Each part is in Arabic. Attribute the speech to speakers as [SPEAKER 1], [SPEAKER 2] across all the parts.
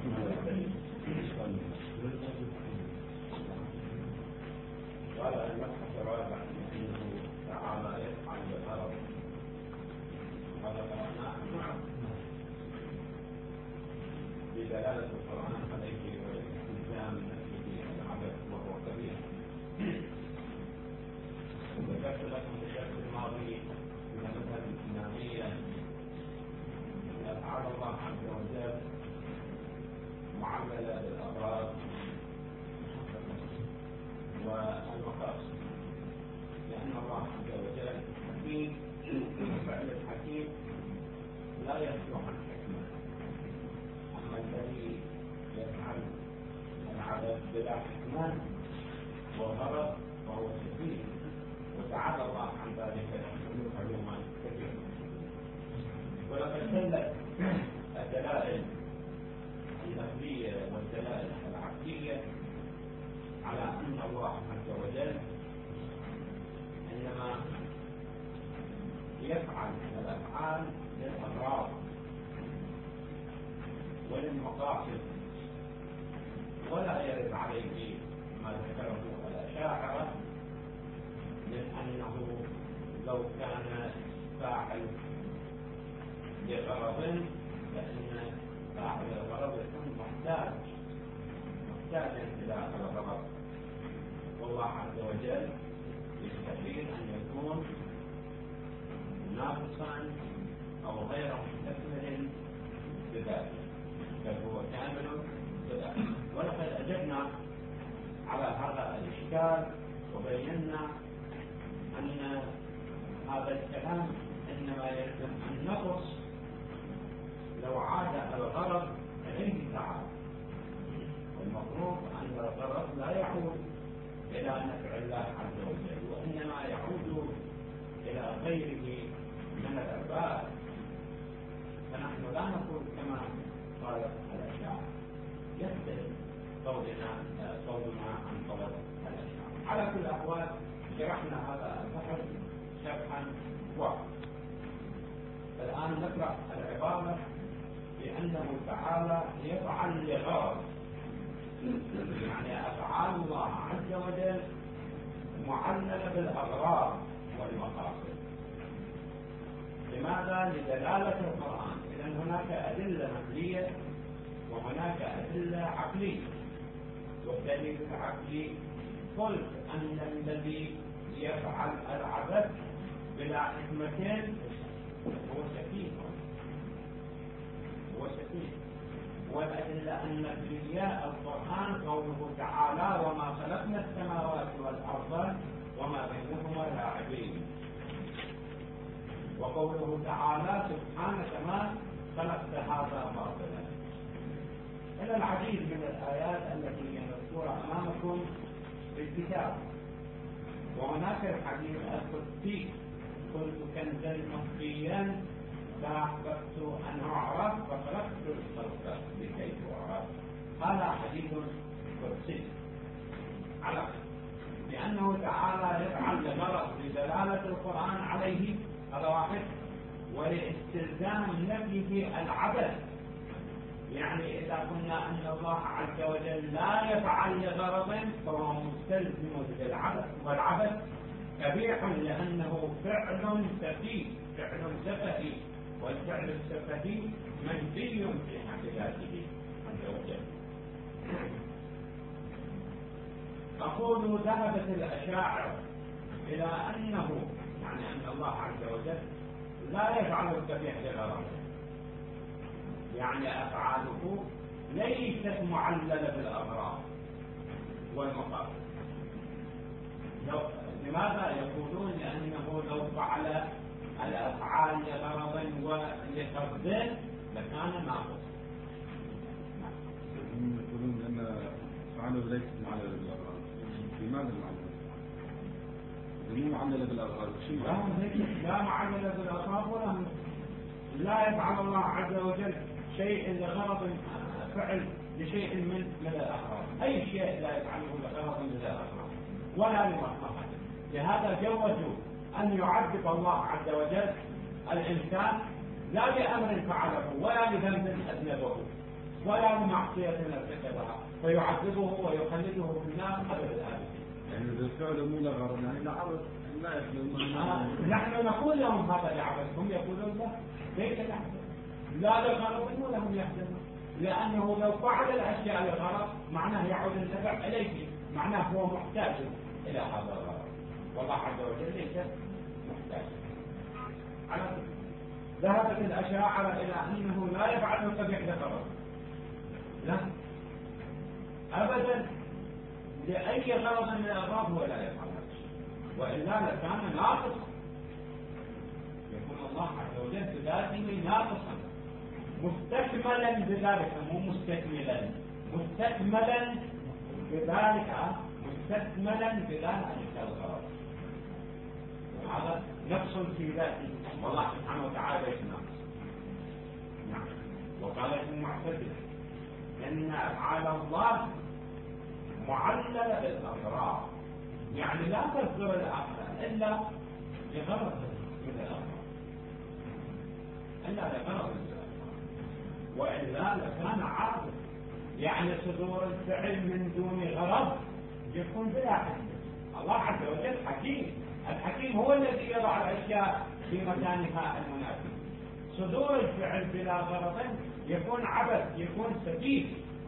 [SPEAKER 1] ولا المبحث الرابع أنه تعالى يفعل بغرض هذا قرأناه بدلالة القرآن عليه والاستلزام به العبث وهو كبير. وذكرت لكم في الدرس الماضي من المذهب الإمامية أن أفعال الله عز وجل معللة بالأغراض والمقاصد، لأن الله عز وجل حكيم، وفعل الحكيم لا يخلو عن حكمة. أما الذي يفعل العبث بلا حكمة وغرض فهو سفيه، وتعالى الله عن ذلك علوما كثيرة. ولقد دلت الدلائل النقلية والدلائل العقلية على أن الله عز وجل إنما يفعل الأفعال للأغراض وللمقاصد، ولا يرد عليه ما ذكره الأشاعرة من أنه لو كان فاعل لغرض فإن فاعل الغرض يكون محتاجا إلى الغرض، والله عز وجل يستحيل أن يكون ناقصا أو غير مستكمل بذاته، بل هو كامل بذاته. ولقد أجبنا على هذا الإشكال وبينا أن هذا الكلام إنما يلزم النقص لو عاد الغرض إليه تعالى، والمفروض أن الغرض لا يعود إلى نفع الله عز وجل، وإنما يعود إلى غيره من العباد. فنحن لا نقول كما قال الأشاعرة، يختلف قولنا عن قول الأشاعرة. على كل الأحوال شرحنا هذا البحث شرحا واحدا. الآن نقرأ العبارة بأنه تعالى يفعل لغرض، يعني أفعال الله عز وجل معللة بالأغراض والمقاصد. لماذا؟ لدلالة القرآن. إذن هناك أدلة نقلية وهناك أدلة عقلية. والدليل العقلي قلت أن الذي يفعل العبث بلا حكمة هو سفيه. والأدلة النقلية القرآن قوله تعالى وما خلقنا السماوات والأرض وما بينهما لاعبين، وقوله تعالى سبحانك ما خلقت هذا باطلا، إلى العديد من الآيات التي هي مذكورة أمامكم في الكتاب. وهناك الحديث القدسي كنت كنزا مخفيا فأحببت أن أعرف فخلقت الخلق لكي أعرف. هذا حديث قدسي على لأنه تعالى يفعل لغرض لدلالة القرآن عليه، هذا واحد، ولاستلزام نفيه العبث. يعني إذا قلنا أن الله عز وجل لا يفعل لغرض فهو مستلزم للعبث، والعبث كبيح لأنه فعل سفيه، والفعل السفهي منفي في حق ذاته عز وجل. أقول ذهبت الأشاعرة إلى أنه يعني أن الله عز وجل لا يفعل السفيه لغرض، يعني أفعاله ليست معللة بالأغراض والمقاصد. لماذا يقولون؟ لأنه لو فعل الأفعال لغرض ولقصد لكان ناقص.
[SPEAKER 2] يقولون أن فعله ليست معللة بالأغراض. لماذا معللة؟ مو معللة بالأغراض.
[SPEAKER 1] لا معللة بالأغراض ولا لا يفعل الله عز وجل شيء لغرض فعل لشيء من الأغراض. أي شيء لا يفعله لغرض من الأغراض ولا لمصلحة. لهذا جوزوا أن يعذب الله عز وجل الإنسان لا بأمر فعله ولا بذنب أذنبه ولا معصية ارتكبها فيعذبه ويخلده في النار أبد الآبدين.
[SPEAKER 2] يعني بالفعل مو لغرض يعني لعبث لا يخلون.
[SPEAKER 1] نحن نقول لهم هذا لعبث، هم يقولون لا ليس لعبث، لا لغرض ولا هم يحزنون، لأنه لو فعل الأشياء لغرض معناه يعود النفع إليه، معناه هو محتاج إلى هذا الغرض، والله عز وجل ليس محتاج. على ذهبت الأشاعرة إلى أنه لا يفعل القبيح لغرض، لا أبدا، لأي غرض من الأغراض هو لا يفعل هذا الشيء، وإلا لكان ناقصا، يكون الله عز وجل بذاته ناقصا مستكملا بذلك، مو مستكملا، مستكملا بذلك، مستكملا بذلك الغرض، وهذا نقص في ذاته، والله سبحانه وتعالى ليس ناقص. نعم. وقالت المعتزلة إن أفعال الله معللة بالأغراض، يعني لا تصدر الأفعال إلا لغرض من الأغراض، إلا لغرض من الأغراض، وإلا لكان عابث، يعني صدور الفعل من دون غرض يكون بلا حكمة. الله عز وجل حكيم، الحكيم هو الذي يضع الأشياء في مكانها المناسب. صدور الفعل بلا غرض يكون عبث، يكون سفيه،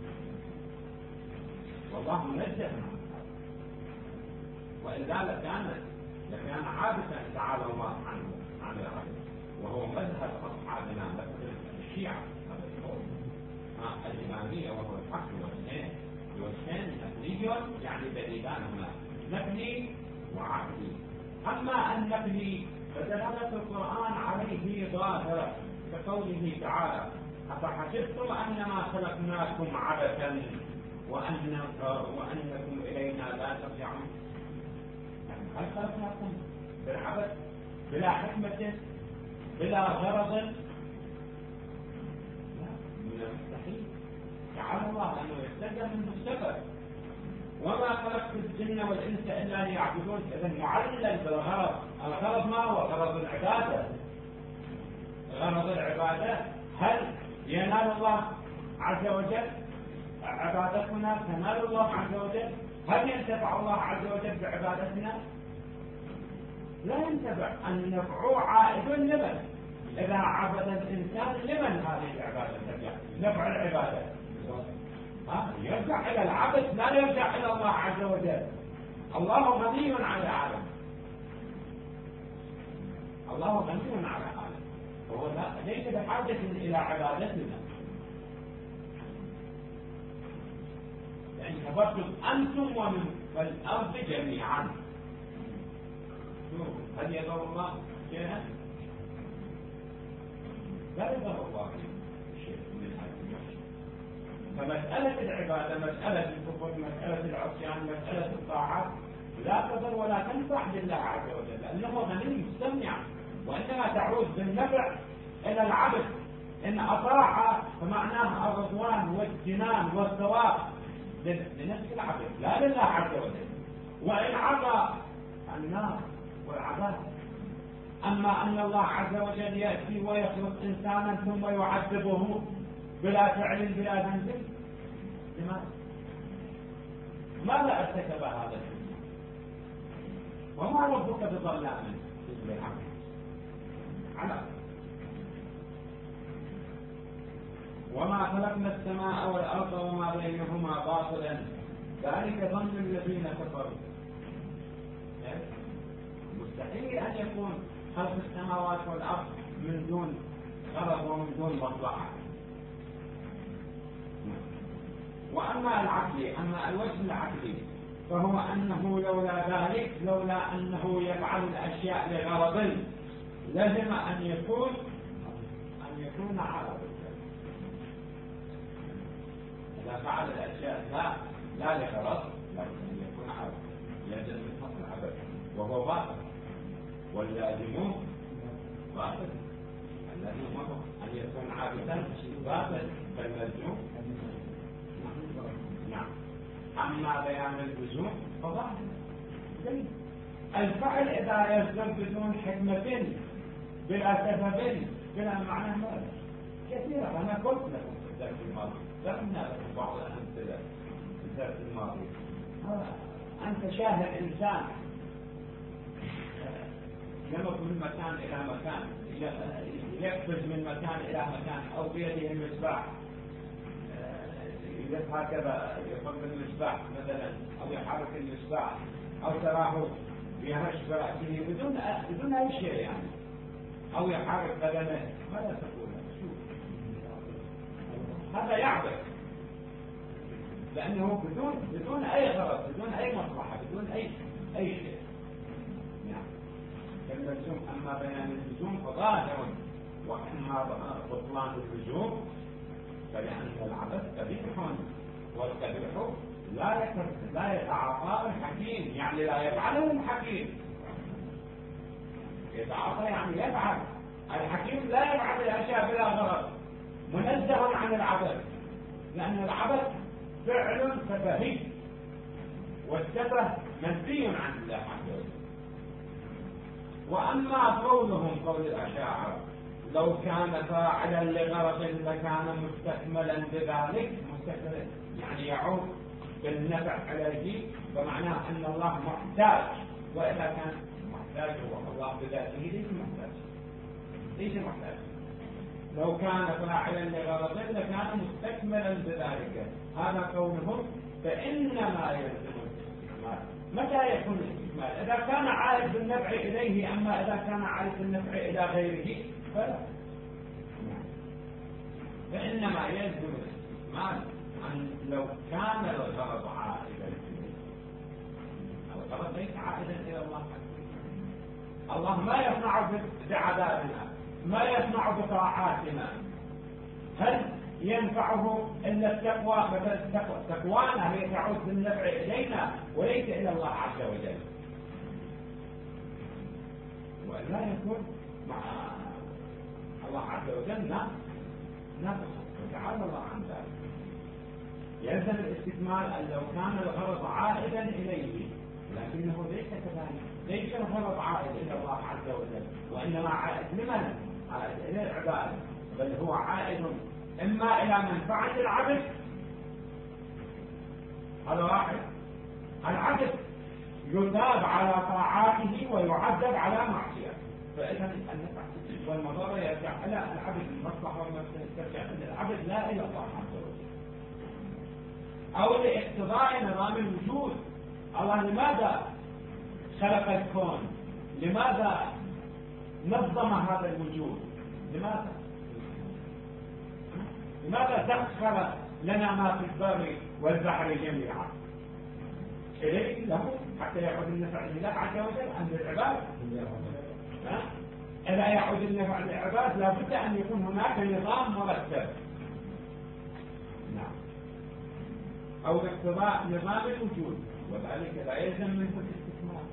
[SPEAKER 1] والله منزه عنه، وإلا لكان عابثا تعالى الله عنه عن العبث، وهو مذهب أصحابنا مثل الشيعة هذا القول الإمامية، وهو الحق والثاني نقلي، يعني دليلان هنا نقلي وعقلي. أما النقلي فدلالة القرآن عليه ظاهرة كقوله تعالى أفحسبتم أنما خلقناكم عبثا وأنكم إلينا لا ترجعون. هل خلقناكم بالعبث بلا حكمة بلا غرض؟ لا، من المستحيل، تعالى الله أنه يستلزم منه السبب. وما خلقت الجن والإنس إلا ليعبدون، إذن معلل بالغرض. الغرض ما هو؟ غرض العبادة. غرض العبادة هل ينال الله عز وجل عبادتنا؟ تنال الله عز وجل؟ هل ينتفع الله عز وجل بعبادتنا؟ لا ينتفع. النفع عائد لمن؟ إذا عبد الإنسان لمن هذه العبادة ترجع؟ نفع العبادة يرجع إلى العبد، لا يرجع إلى الله عز وجل. الله غني عن العالم، الله غني عن العالم، وهو ليس بحاجة إلى عبادتنا. يعني كفرتم أنتم ومن الأرض جميعا. هل يضر الله شيئا؟ لا يضر الله شيء من هذه الأشياء. فمسألة العبادة، مسألة الكفر، مسألة العصيان، مسألة الطاعات لا تضر ولا تنفع لله عز وجل، لأنه غني مستمع، وإنما تعود بالنفع إلى العبد. إن أطاع فمعناه الرضوان والجنان والثواب لنفس العبد لا لله عز وجل، وإن عصى النار والعذاب. أما أن الله عز وجل يأتي ويخلق إنسانا ثم يعذبه بلا فعل بلا ذنب، لماذا؟ ماذا ارتكب هذا الشيء؟ وما ربك بظلام للعبد. على وما خلقنا السماء والأرض وما بينهما باطلا ذلك ظن الذين كفروا. مستحيل أن يكون خلق السماوات والأرض من دون غرض ومن دون مصلحة. وأما العقلي، أما الوجه العقلي فهو أنه لولا ذلك، لولا أنه يفعل الأشياء لغرض لازم أن يكون عرض. إذا فعل الأشياء لا لغرض لازم أن يكون عرض، لازم يكون عبث وهو باطل، واللازم باطل. اللازم أن يكون عابثا باطل، فالملزوم نعم. أما بيان اللزوم فظاهر. الفعل إذا يصدر بدون حكمة بلا سبب بلا معنى كثيرة. أنا قلت لكم في الدرس الماضي ذكرنا بعض الأمثلة في الدرس الماضي. أنت شاهد إنسان يمر من مكان إلى مكان، يقفز من مكان إلى مكان، أو بيده المصباح هكذا يقف المصباح مثلا، أو يحرك المصباح، أو تراه يهش برأسه بدون أي شيء يعني، أو يحرك بدنه. ماذا تقول؟ شوف هذا يعبث، لأنه بدون أي غرض، بدون أي مصلحة، بدون أي شيء. نعم. كاللزوم، أما بيان اللزوم فظاهر، وأما بطلان اللزوم فلأن العبث قبيح، والقبيح لا يتعاطى الحكيم، يعني لا يفعله الحكيم. يتعاطى يعني يفعل. الحكيم لا يفعل الأشياء بلا غرض، منزه عن العبث، لأن العبث فعل سفهي، والسفه منفي عن الله عز وجل. وأما قولهم قول الأشاعرة لو كان فاعلا لغرض لكان مستكملا بذلك، مستكملا يعني يعود بالنفع عليه، فمعناه أن الله محتاج، وإذا كان محتاج والله بذاته ليس محتاج. لو كان فاعلا لغرض لكان مستكملا بذلك، هذا قولهم. فإنما يلزم الاستكمال. متى يكون الاستكمال؟ إذا كان عائد بالنفع إليه، أما إذا كان عائد بالنفع إلى غيره فلا. فإنما يلزم الاستكمال أن لو كان الغرض عائدا إليه. الغرض ليس عائدا إلى الله. الله ما يصنع بعذابنا، ما يصنع بطاعاتنا. هل ينفعه إلا التقوى؟ مثل تقوانا هي تعود بالنفع إلينا وليس إلى الله عز وجل، ولا يكون مع الله عز وجل نقص، وتعالى الله عن ذلك. يلزم الاستكمال أن لو كان الغرض عائدا إليه، لكنه ليس كذلك، ليس الغرض عائد إلى الله عز وجل، وإنما عائد لمن؟ عائد إلى العباد، بل هو عائد إما إلى منفعة العبد، هذا واحد. العبد يثاب على طاعاته ويعذب على معصيته، فإذا النفع والمضرة يرجع إلى العبد، المصلحة والمفسدة ترجع إلى العبد لا إلى الله عز وجل. أو لاقتضاء نظام الوجود. الله لماذا خلق الكون؟ لماذا نظم هذا الوجود؟ لماذا سخر لنا ما في البر والبحر جميعا؟ إليه له حتى يعود النفع لله عز وجل أم للعباد؟ إذا يعود النفع للعباد لابد أن يكون هناك نظام مرتب. نعم. أو باقتضاء نظام الوجود، وذلك لا يلزم منه الاستكمال.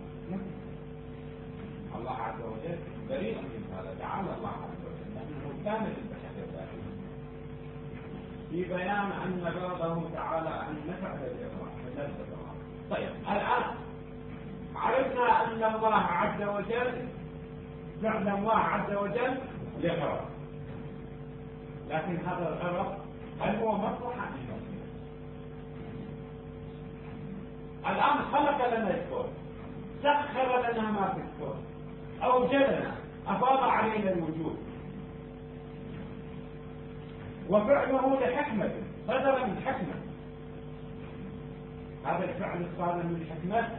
[SPEAKER 1] الله عز وجل بريء من هذا، تعالى الله عز وجل، لأنه كامل البشر ذاته في بيان أن غرضه تعالى أن نفع للإغراء. طيب، الآن عرفنا أن الله عز وجل فعل الله عز وجل لغرض، لكن هذا الغرض هل هو مصلحة؟ الآن خلق لنا الكون، سخر لنا ما في الكون، أوجدنا، أفاض علينا الوجود، وفعله لحكمة، صدر من حكمة. هذا الفعل صادر من حكمة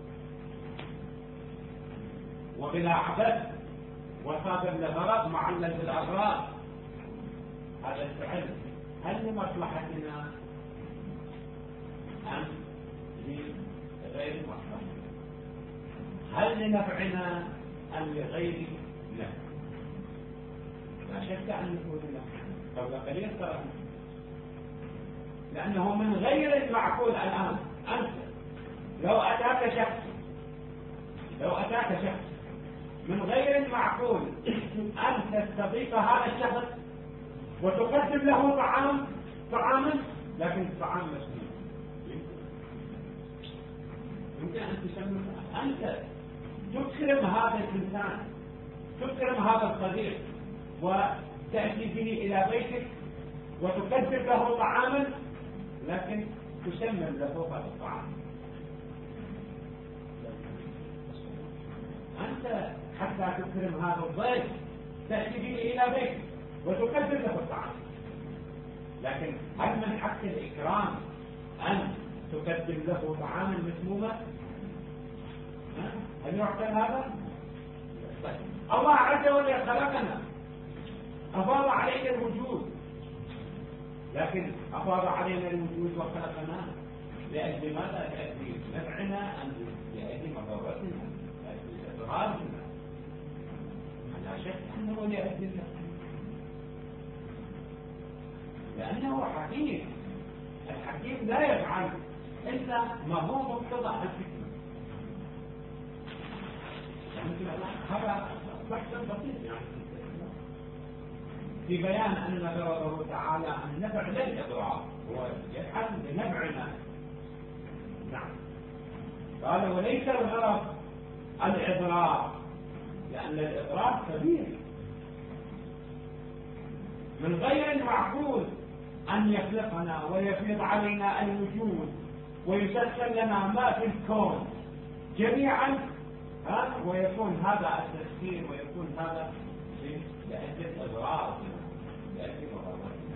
[SPEAKER 1] وبلا عبث، وصادر لغرض معلل بالأغراض. هذا الفعل هل لمصلحتنا أم لغير مصلحتنا؟ هل لنفعنا أم لغير نفع؟ لا شك أن يكون لنفع قبل قليل ترى، لأنه من غير المعقول. الآن أنت لو أتاك شخص من غير المعقول أن تستضيف هذا الشخص وتقدم له طعاما، لكن الطعام مسموم، يمكن أن تسمى أنت تكرم هذا الإنسان، تكرم هذا الصديق، وتأتي به إلى بيتك وتقدم له طعاما لكن تسمم له هذا الطعام. أنت حتى تكرم هذا الضيف تأتي به إلى بيتك وتقدم له الطعام، لكن هل من حق الإكرام أن تقدم له طعاما مسموما؟ هل يعقل هذا؟ الله عز وجل خلقنا، أفاض علينا الوجود، لكن أفاض علينا الوجود وخلقنا لأجل ماذا؟ لأجل نفعنا أم لأجل مضرتنا؟ لأجل إضرارنا؟ لا شك أنه لأجل النفع، لأنه حكيم. الحكيم لا يفعل إلا ما هو مقتضى الحكمة. هذا بحث بسيط يعني في بيان أن غرضه تعالى النفع لا الإضرار، هو يفعل لنفعنا. نعم. قال وليس الغرض الإضرار، لأن الإضرار كبير. من غير المعقول أن يخلقنا ويفرض علينا الوجود ويسخر لنا ما في الكون جميعا، ويكون هذا التسخير ويكون هذا لأجل إضرار، لأجل مضرتنا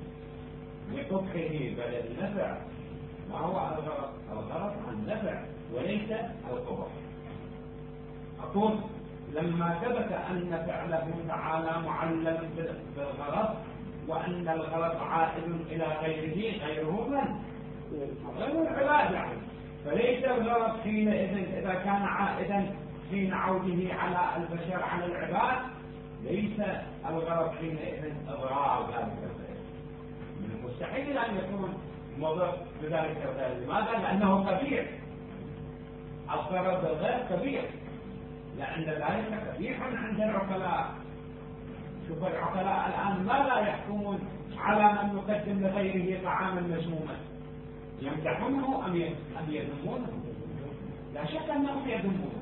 [SPEAKER 1] لقبحه بل النفع. ما هو الغرض؟ الغرض النفع وليس القبح. أقول لما ثبت أن فعله تعالى معلم بالغرض وأن الغرض عائد إلى غيره من؟ غير العباد يعني. فليس الغرض حينئذ إذا كان عائدا حين عوده على البشر على العباد، ليس الغرض حينئذ إضرار ذلك الغير. من المستحيل أن يكون مضر بذلك الغير. لماذا؟ لأنه كبير. الغرض الغير كبير، لأن ذلك كبير عند العقلاء. شوف العقلاء الآن ماذا يحكمون على من يقدم لغيره طعاما مسموما؟ يمدحونه أم يذمونه؟ لا شك أنهم يذمونه.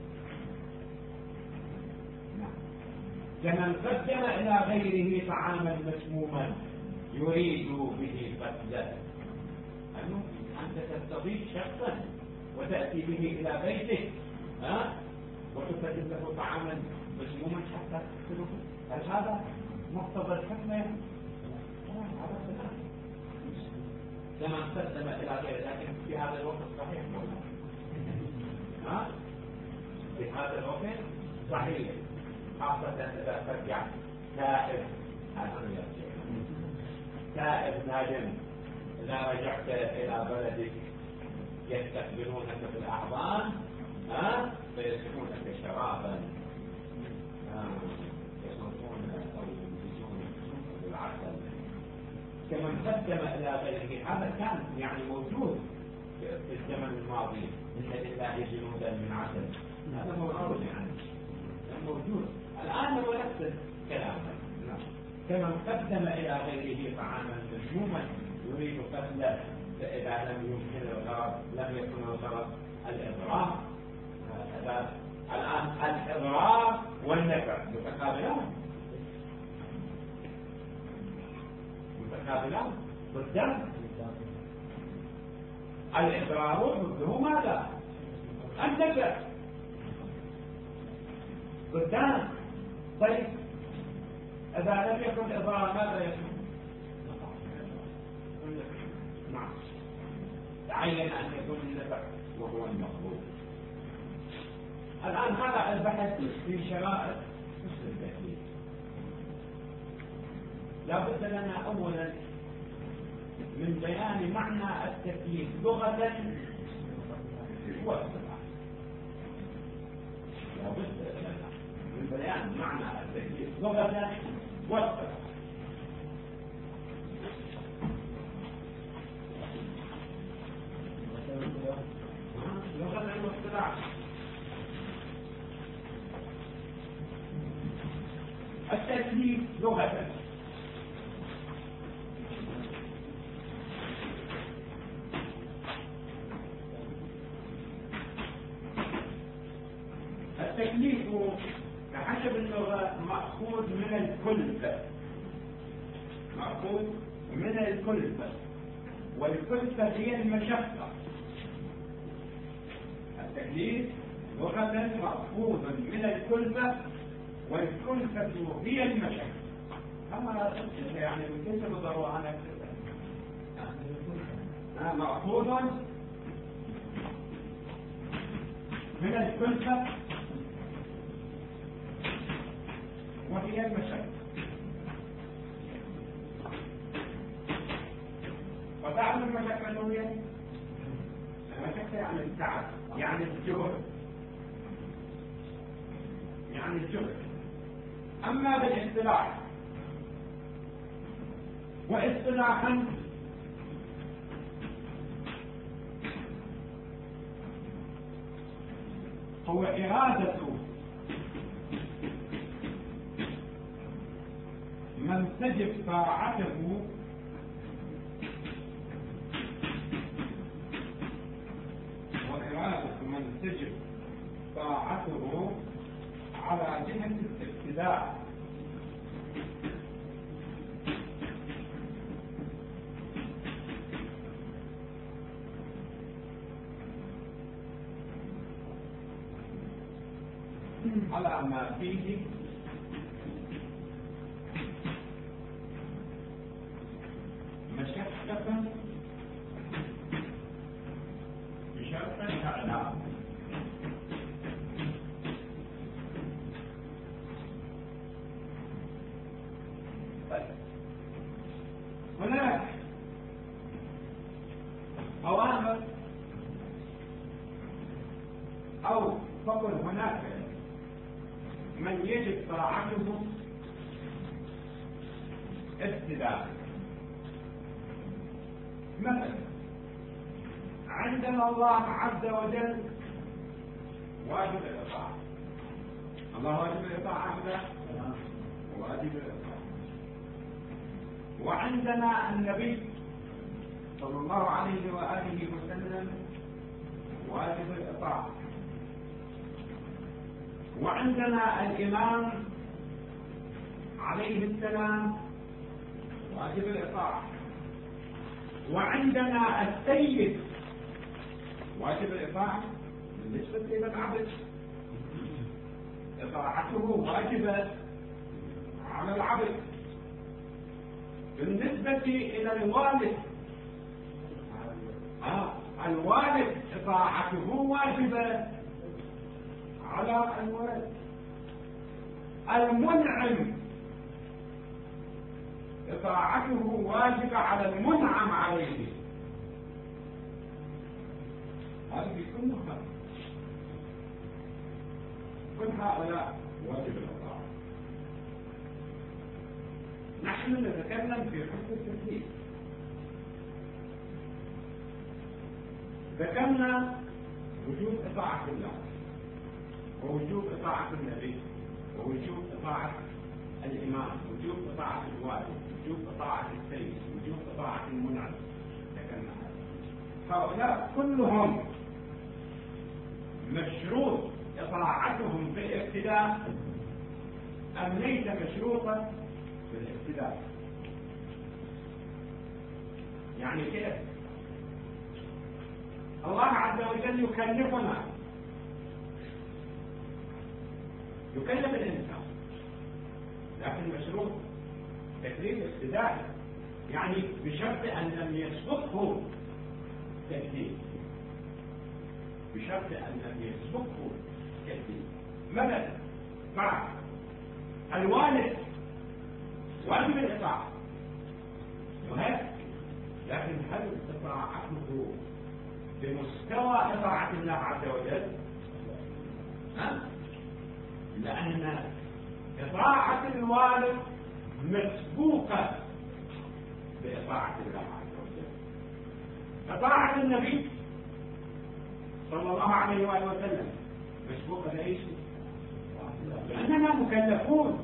[SPEAKER 1] كمن قدم إلى غيره طعاما مسموما يريد به قتله. أنت تستضيف شخصا وتأتي به إلى بيتك وتقدم له طعاما مسموما حتى تقتله. هل هذا مقتضى الحكمة؟ هذا خلاف. كمن قدم إلى غيره، لكن في هذا الوقت صحيح في هذا الوقت صحيح، خاصة إذا ترجع تائب تائب نادم. إذا رجعت إلى بلدك يستقبلونك بالأحضان فيسقونك شرابا يصنفون أو ينتجون بالعسل. كمن قدم إلى غيره، هذا كان يعني موجود في الزمن الماضي. إن لله جنودا من عسل، هذا موجود يعني موجود الآن. هو نفس الكلام. كمن قدم إلى غيره طعاما مسموما يريد قتله، فإذا لم يمكن الغرض لم يكن الغرض الإضرار. الآن الإضرار والنفع متقابلان ضدان. الإضرار ضده ماذا؟ النفع ضدان. طيب إذا لم يكن إضرار ماذا يكون؟ نعم، تعين أن يكون النفع وهو المطلوب. الآن هذا البحث في شرائط حسن التكليف. لا بد لنا أولا من بيان معنى التكليف لغة واصطلاحا. لا بد لنا من بيان معنى التكليف لغة واصطلاحا. لغة واصطلاحا. التكليف لغة التكليف بحسب اللغة مأخوذ من الكلفة. مأخوذ من الكلفة، والكلفة هي المشقة. التكليف لغة مأخوذ من الكلفة، والكلفة هي المشقة. أما يعني كيف بالضرورة أنا مأخوذ من الكلفة وهي المشقة. وتعلم المشقة هي المشقة، يعني التعب، يعني الجهد، يعني الجهد. أما بالاصطلاح، واصطلاحا هو إرادة من تجب طاعته طاعته على جهة الابتداء، على ما فيه مشقة بشرط الإعلام. هناك أوامر، أو فقل هناك من يجب طاعته ابتداء. مثلا عندنا الله عز وجل واجب الإطاعة، الله واجب الإطاعة واجب الإطاعة. وعندنا النبي صلى الله عليه وآله وسلم واجب الإطاعة. وعندنا الإمام عليه السلام واجب الإطاعة. وعندنا السيد واجب الإطاعة بالنسبة إلى العبد، إطاعته واجبة على العبد. بالنسبة إلى الوالد، الوالد إطاعته واجبة على الولد. المنعم إطاعته واجبة على المنعم عليه. هذه كل هؤلاء واجب الإطاعة. نحن نتكلم في حكم التكليف. ذكرنا وجوب إطاعة الله، ووجوب إطاعة النبي، ووجوب إطاعة الإمام، وجوب إطاعة الوالد، وجوب إطاعة السيد، وجوب إطاعة المنعم. ذكرنا هؤلاء كلهم مشروط إطاعتهم في الابتداء أم ليس مشروطا في الابتداء؟ يعني كيف؟ الله عز وجل يكلف الإنسان، لكن مشروط تكليف ابتدائي، يعني بشرط أن لم يسبقه تكليف، بشرط أن لم يسبقه تكليف. مثلا مع الوالد واجب الإطاعة وهذا، لكن هل إطاعته بمستوى إطاعة الله عز وجل؟ لأن إطاعة الوالد مسبوقة بإطاعة الله عز وجل. إطاعة النبي صلى الله عليه وآله وسلم مسبوقة لإيش؟ لأننا مكلفون،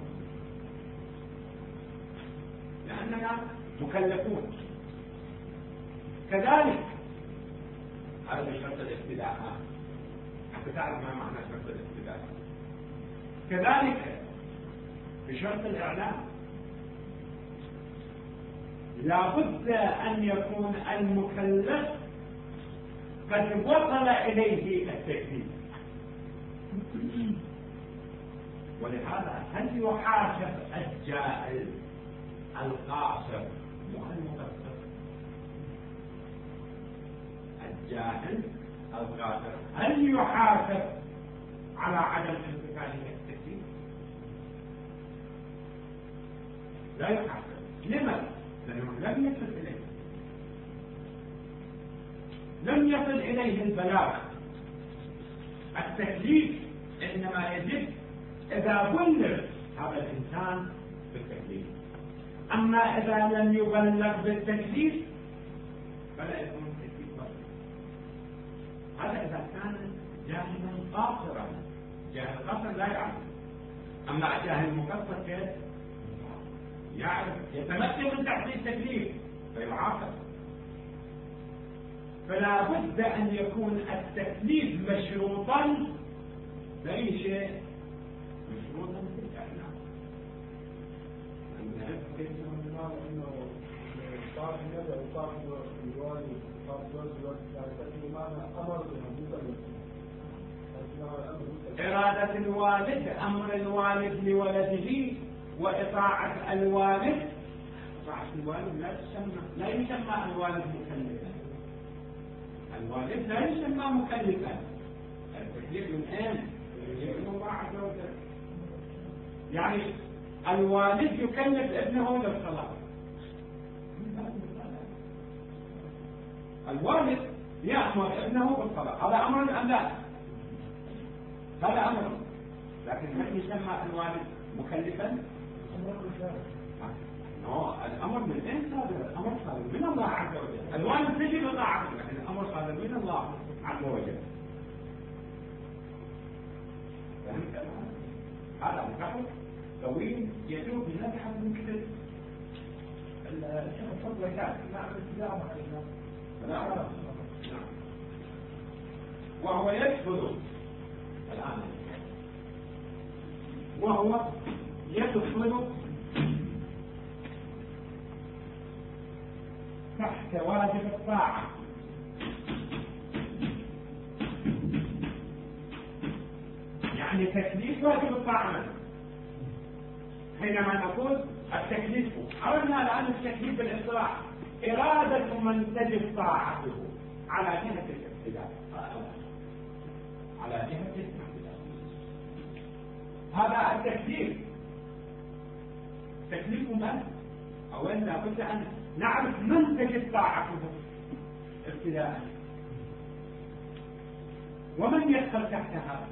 [SPEAKER 1] كذلك هذا بشرط الابتداء، حتى تعرف ما معنى شرط الابتداء. كذلك بشرط الإعلام، لابد أن يكون المكلف قد وصل إليه التكليف. ولهذا هل يحاسب الجاهل القاصر مو المقصر؟ الجاهل القاصر هل يحاسب على عدم امتثاله التكليف؟ لا يحاسب. لماذا؟ لأنه لم يصل إليه، لم يصل إليه البلاغ. التكليف إنما يجب إذا بلغ هذا الإنسان بالتكليف، أما إذا لم يبلغ بالتكليف فلا يكون التكليف واجب. هذا إذا كان جاهلا قاصرا. جاهل قاصر لا يعرف، أما الجاهل مقصر كيف يعرف يتمكن من تحصيل التكليف فيعاقب. فلا بد أن يكون التكليف مشروطا بأي شيء، مشروطا بالإعلام.
[SPEAKER 3] انه صار يدعو صاحب الوالي صاحب الوالي يعني بمعنى امر بها
[SPEAKER 1] إرادة الوالد، أمر الوالد لولده، وإطاعة الوالد. إطاعة الوالد لا يسمى الوالد مكلفا. الوالد لا يسمى مكلفا. التكليف من أين؟ من الله عز وجل. يعني الوالد يكلف ابنه للصلاة. الوالد يأمر ابنه بالصلاة، هذا أمر أم لا؟ هذا أمر، لكن هل يسمى الوالد مكلفا؟ الأمر من أين صادر؟ الأمر صادر من الله عز وجل. الوالد تجب طاعته، لكن الأمر صادر من الله عز وجل. فهمت؟ هذا مكحف طويل يدوب بنبحث من كتب الشيخ الفضل كان نعم. وهو يدخل الآن، وهو يدخل تحت واجب الطاعة. يعني تكليف واجب الطاعة. حينما نقول التكليف، عرفنا الآن التكليف بالاصطلاح إرادة من تجب طاعته على جهة الاقتداء، على جهة الاقتداء. هذا التكليف. تكليف من؟ أولا لابد أن نعرف من تجب طاعته ابتداء، ومن يدخل تحت هذا.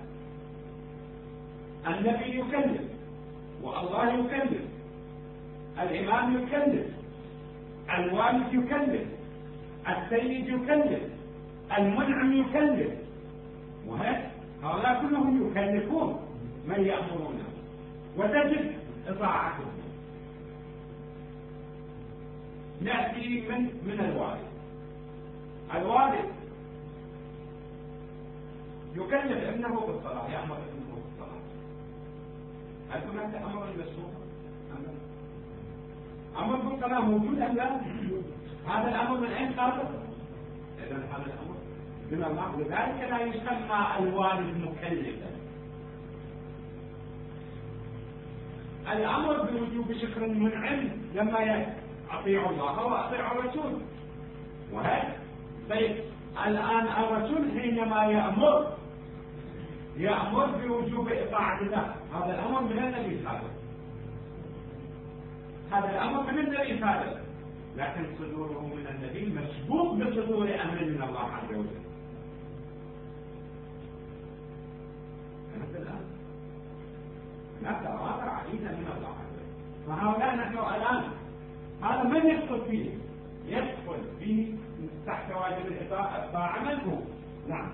[SPEAKER 1] النبي يكلف، والله يكلف، الإمام يكلف، الوالد يكلف، السيد يكلف، المنعم يكلف، وهذا هؤلاء كلهم يكلفون من يأمرون وتجب إطاعتهم. نأتي من الوالد. الوالد يكلف ابنه بالصلاة، يأمر ابنه بالصلاة. هل هناك أمر مسبوق؟ أمر بالصلاة موجود أم لا؟ هذا الأمر من أين صادر؟ إذن هذا الأمر من الله، لذلك لا يسمى الوالد مكلفا. الأمر بوجوب شكر منعم لما أطيعوا الله وأطيعوا الرسول. وهذا طيب الآن الرسول حينما يأمر بوجوب إطاعة الله، هذا الأمر من النبي صادر، هذا الأمر من النبي صادر، لكن صدوره من النبي مسبوق بصدور أمر من الله عز وجل. فهمت الآن؟ هناك أوامر عديدة من الله عز وجل، فهؤلاء نحن الآن هذا من يدخل فيه؟ يدخل فيه تحت واجب الطاعة من هو؟ نعم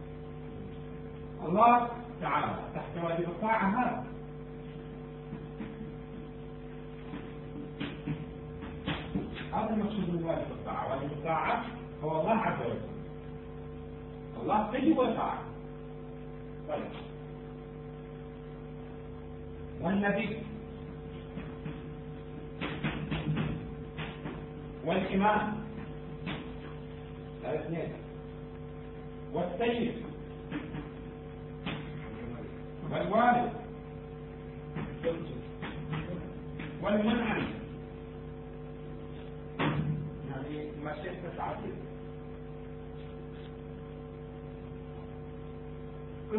[SPEAKER 1] الله تعالى تحت واجب الطاعة. هذا المقصود من واجب الطاعة. واجب الطاعة هو الله عز وجل، الله تجب الطاعة. طيب والنبي والإمام الاثنين، والسيد والوالد والمنعم، يعني مشيت تعدد كل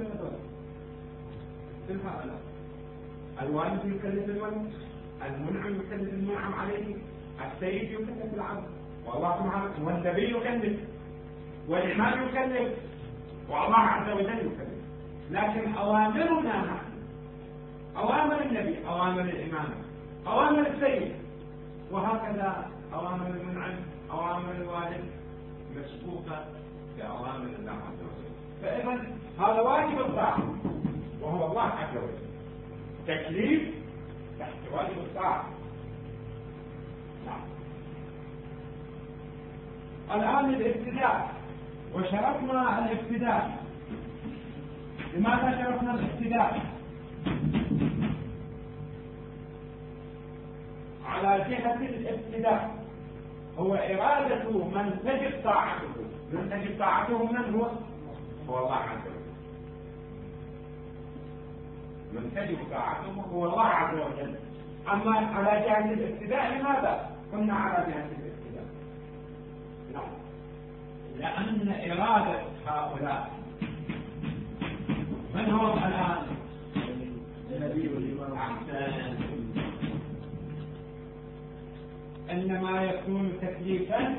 [SPEAKER 1] هؤلاء. الوالد يكلف الولد، المنعم يكلف المنعم عليه، السيد يكلف العبد، والله سبحانه، والنبي يكلف، والإمام يكلف، والله عز وجل يكلف. لكن أوامرنا نحن، أوامر النبي، أوامر الإمام، أوامر السيد، وهكذا أوامر المنعم، أوامر الوالد مسبوقة بأوامر الله عز وجل. فإذا هذا واجب الطاعة وهو الله عز وجل، تكليف تحت واجب الطاعة. الآن الابتداء، وشرفنا الابتداء. لماذا شرفنا الابتداء؟ على جهة الابتداء هو إرادة من تجب طاعته. من تجب طاعته من هو؟ هو الله عز وجل. من تجب طاعته هو الله عز وجل. أما على جهة الابتداء لماذا قلنا على جهة الابتداء؟ نعم، لأن إرادة هؤلاء من هم الآن؟ النبي والإمام. إنما يكون تكليفا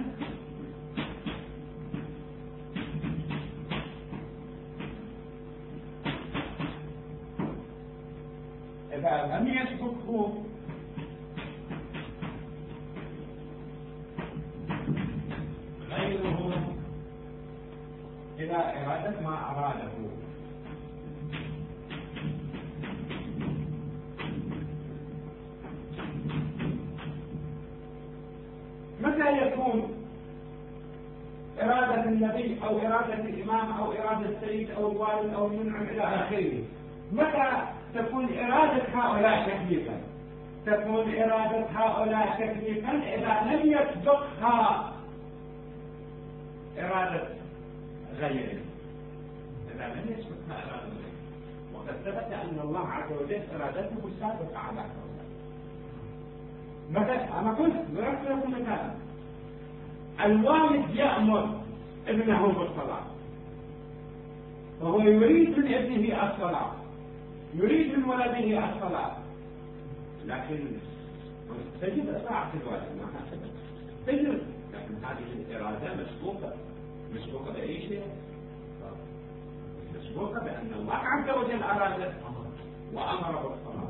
[SPEAKER 1] إذا لم يسبقه غيره إلى إرادة ما أراده. متى يكون إرادة النبي أو إرادة الإمام أو إرادة السيد أو الوالد أو المنعم إلى آخره؟ متى تكون إرادة هؤلاء تكليفا؟ تكون إرادة هؤلاء تكليفا إذا لم يسبقها إرادة غيره. إذا لم يسبقها إرادة غيره، وقد ثبت أن الله عز وجل إرادته سابقة على هؤلاء. مثلا أنا قلت ضربت لكم مثالا، الوالد يأمر ابنه بالصلاة، وهو يريد من ابنه الصلاة، يريد من ولده الصلاة، لكن تجد طاعة الوالد تجد، لكن هذه الإرادة مسبوقة بأي شيء؟ مسبوقة بأن الله عز وجل أراد وأمر بالصلاة.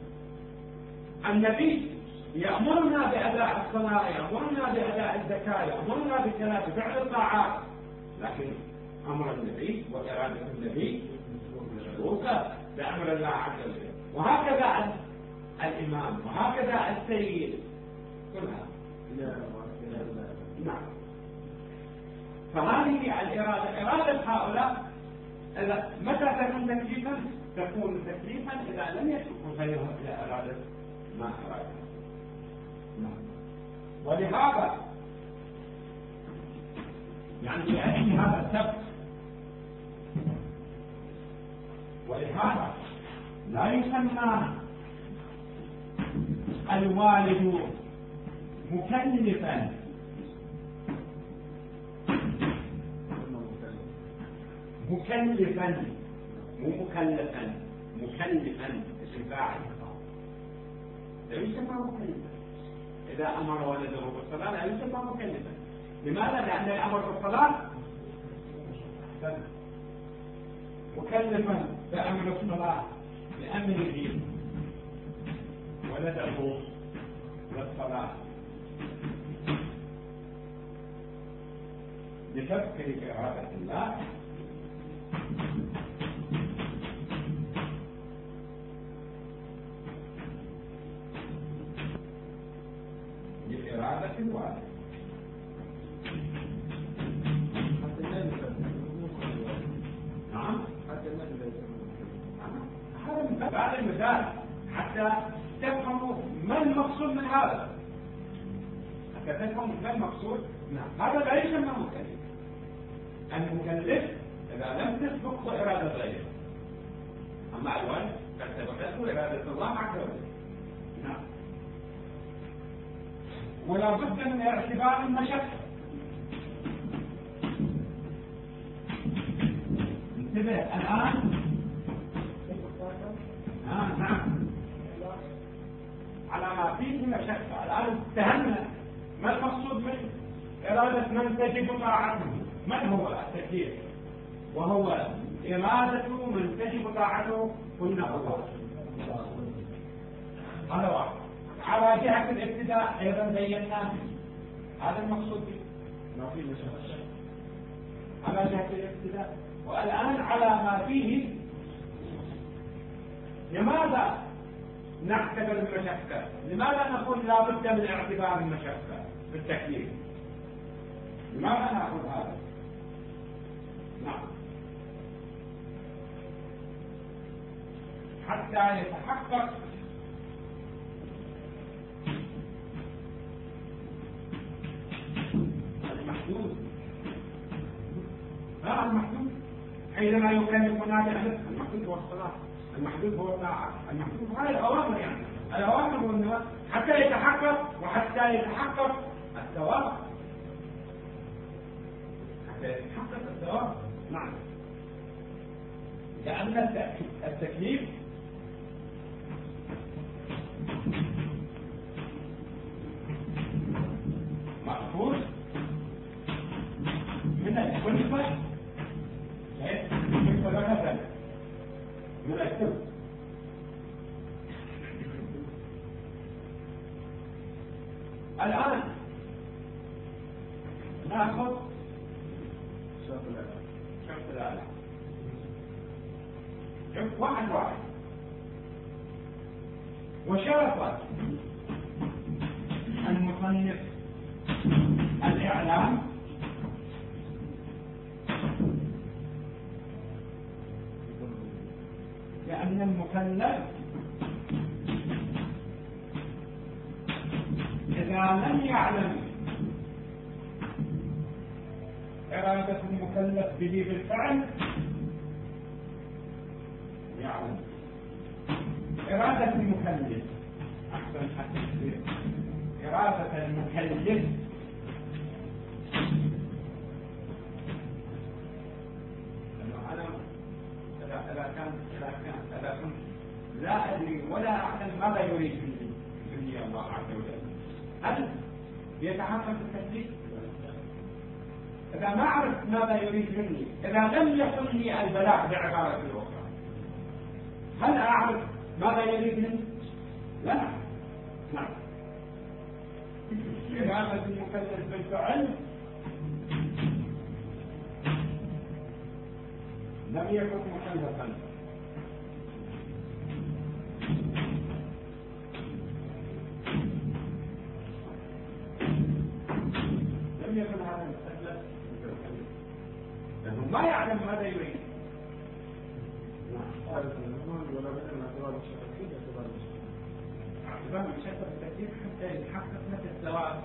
[SPEAKER 1] النبي يأمرنا بأداء الصلاة، يأمرنا بأداء الزكاة، يأمرنا بفعل الطاعات، لكن أمر النبي وإرادة النبي مسبوقة بأمر الله عز وجل. وهكذا الإمام، وهكذا السيد، كلها. نعم. فهذه الإرادة، إرادة هؤلاء متى تكون تكليفا؟ تكون تكليفا إذا لم يسبق غيرها إلى إرادة ما أراده. ولهذا يعني لأجل هذا السبب، ولهذا لا يسمى الوالد مكلفا، مكلفا مو مكلفا، مكلفا اسم فاعل، لا يسمى مكلفا. إذا أمر ولده بالصلاة لا يسمى مكلفا. لماذا؟ لأن الأمر بالصلاة مكلفا بأمر الصلاة بأمره ولده للصلاة لتذكر إرادة الله لإرادة الوالد. نعم، هذا المثال حتى تفهموا ما المقصود من هذا، تفهم ما المقصود؟ نعم. هذا لا يسمى مكلف. المكلف إذا لم تسبق إرادة غيره. أما الوالد قد سبقته إرادة الله عز وجل. نعم. ولا بد من اعتبار المشقة. انتبه الآن. نعم. على ما فيه مشقة. الآن اتهمنا ما المقصود من إرادة من تجب طاعته؟ من هو التكليف؟ وهو إرادة من تجب طاعته كنا الله. هذا واحد. على جهة الابتداء أيضا بينا هذا المقصود به.
[SPEAKER 3] ما في مشاكل.
[SPEAKER 1] على جهة الابتداء. والآن على ما فيه لماذا نعتبر المشقة؟ لماذا نقول لا بد من اعتبار المشقة في التكليف؟ لماذا نقول هذا؟ نعم. حتى يتحقق المحدود. المحدود حينما يكلفنا بأمر. المحدود هو الصلاة، المحدود هو الطاعة، المحدود هذه الأوامر. يعني الأوامر والنواهي حتى يتحقق وحتى يتحقق الثواب. حتى يتحقق الثواب. نعم. لأن التكليف مأخوذ من الكلفة. من الكلفة الآن نأخذ شرط الآلة. واحد وشرط المصنف الإعلام لأن المكلف إذا لم يعلم إرادة المكلف به بالفعل يعلم إرادة المكلف. أحسن التفسير. إرادة المكلف إذا كنت لا أدري ولا أعلم ماذا يريد مني الله عز وجل، هل يتحقق التكليف؟ إذا ما أعرف ماذا يريد مني، إذا لم يكن لي البلاغ بعبارة أخرى، هل أعرف ماذا يريد مني؟ لا. نعم. إرادة المكلف بالفعل لم يكن مكلفا. لم يكن هذا المكلف لأنه ما يعلم ماذا يريد. اعتبار المشقة بالتكليف حتى يتحقق لك الثواب.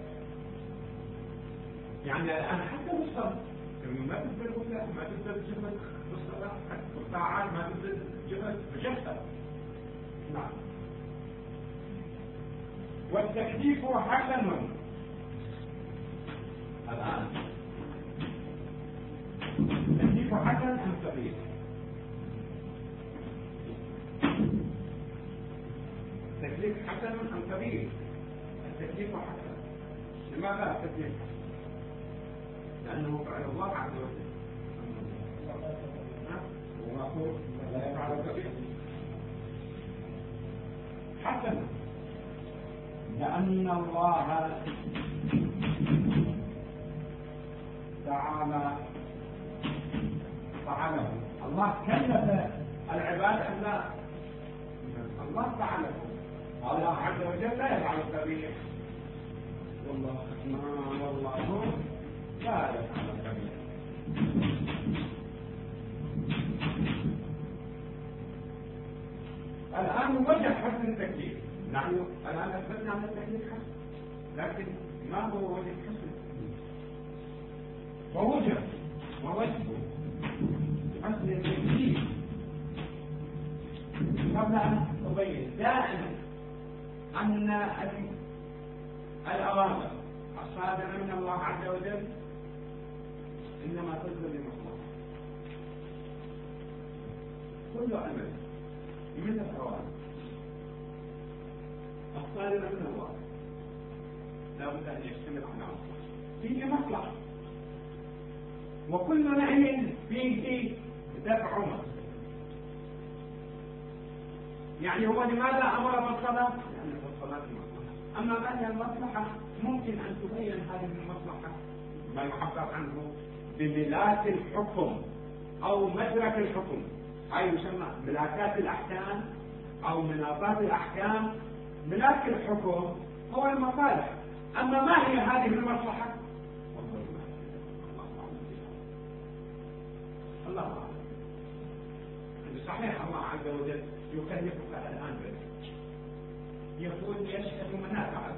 [SPEAKER 1] يعني الآن حتى بالصبر ما تبذل ولا ما تبذل جهد بالصلاة والطاعات، ما تبذل جهد بجهد. نعم. والتكليف حسن. الآن التكليف حسن أم كبير؟ التكليف حسن أم كبير؟ التكليف حسن. لماذا التكليف حسن؟ لأنه فعل الله عز وجل. ومأخوذ لا يفعل كبير. حسن لأن الله تعالى فعله. الله كلف العباد أن لا. الله فعله. الله عز وجل لا يفعل الكبير. والله لا يفعل الكبير. الآن وجه حسن التكليف. نحن الآن أثبتنا على التكليف حسن، لكن ما هو وجه حسن ووجه ووجهه حسن التكليف. قبل أن أبين دائما أن الأوامر الصادرة من الله عز وجل إنما تصدر لمصلحة. كل أمر من الأوامر الصادرة من الله لا بد أن يشتمل على مصلحة، فيه مصلحة، وكل نهي فيه دفع مصلحة. يعني هو لماذا أمر بالصلاة؟ لأن في الصلاة مصلحة. أما ما هي المصلحة؟ ممكن أن تبين هذه المصلحة ما يعبر عنه بملاك الحكم أو مدرك الحكم، أي يسمى ملاكات الأحكام أو مناطات الأحكام. ملاك الحكم هو المصالح. أما ما هي هذه المصلحة؟ الله أعلم. صحيح الله عز وجل يكلفك الآن بذلك، يقول يشهد منافعا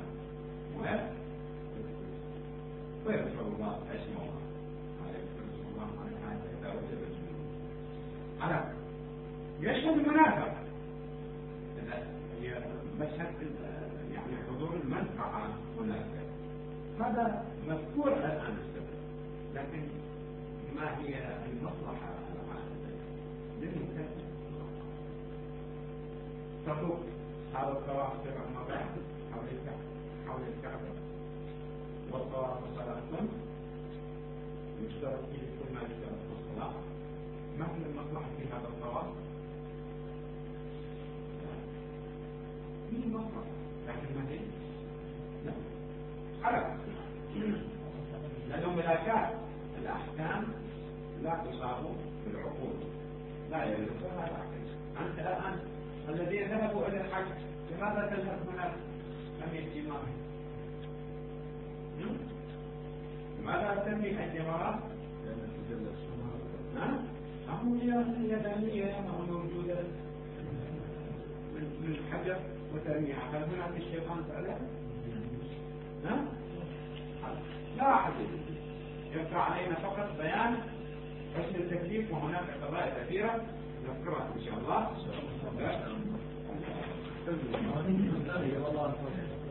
[SPEAKER 1] ويذكر الله اسمه الله على يشهد منافع. هي مشهد يعني حضور المنفعة منافع، هذا مذكور الآن السبب، لكن ما هي المصلحة للمكلف؟ تطوف هذا الطواف سبع مرات حول الكعبة، والطواف صلاة يشترط فيه كل ما يشترط في الصلاة. ما هي المصلحة في هذا الطواف؟ فيه مصلحة لكن ما هي؟ لا حرام، لأنه ملاكات الأحكام لا تصاب بالعقول، لا يلزمها العقل. أنت الآن الذين ذهبوا إلى الحج لماذا تذهب هناك 100 جمار؟ لماذا تسمي الجمارات؟ هي يدانية موجودة من الحجر وترميها، هل هناك الشيطان فعلا؟ لا أحد يبقى علينا فقط بيان حسن التكليف، وهناك قضايا كثيرة نذكرها إن شاء الله.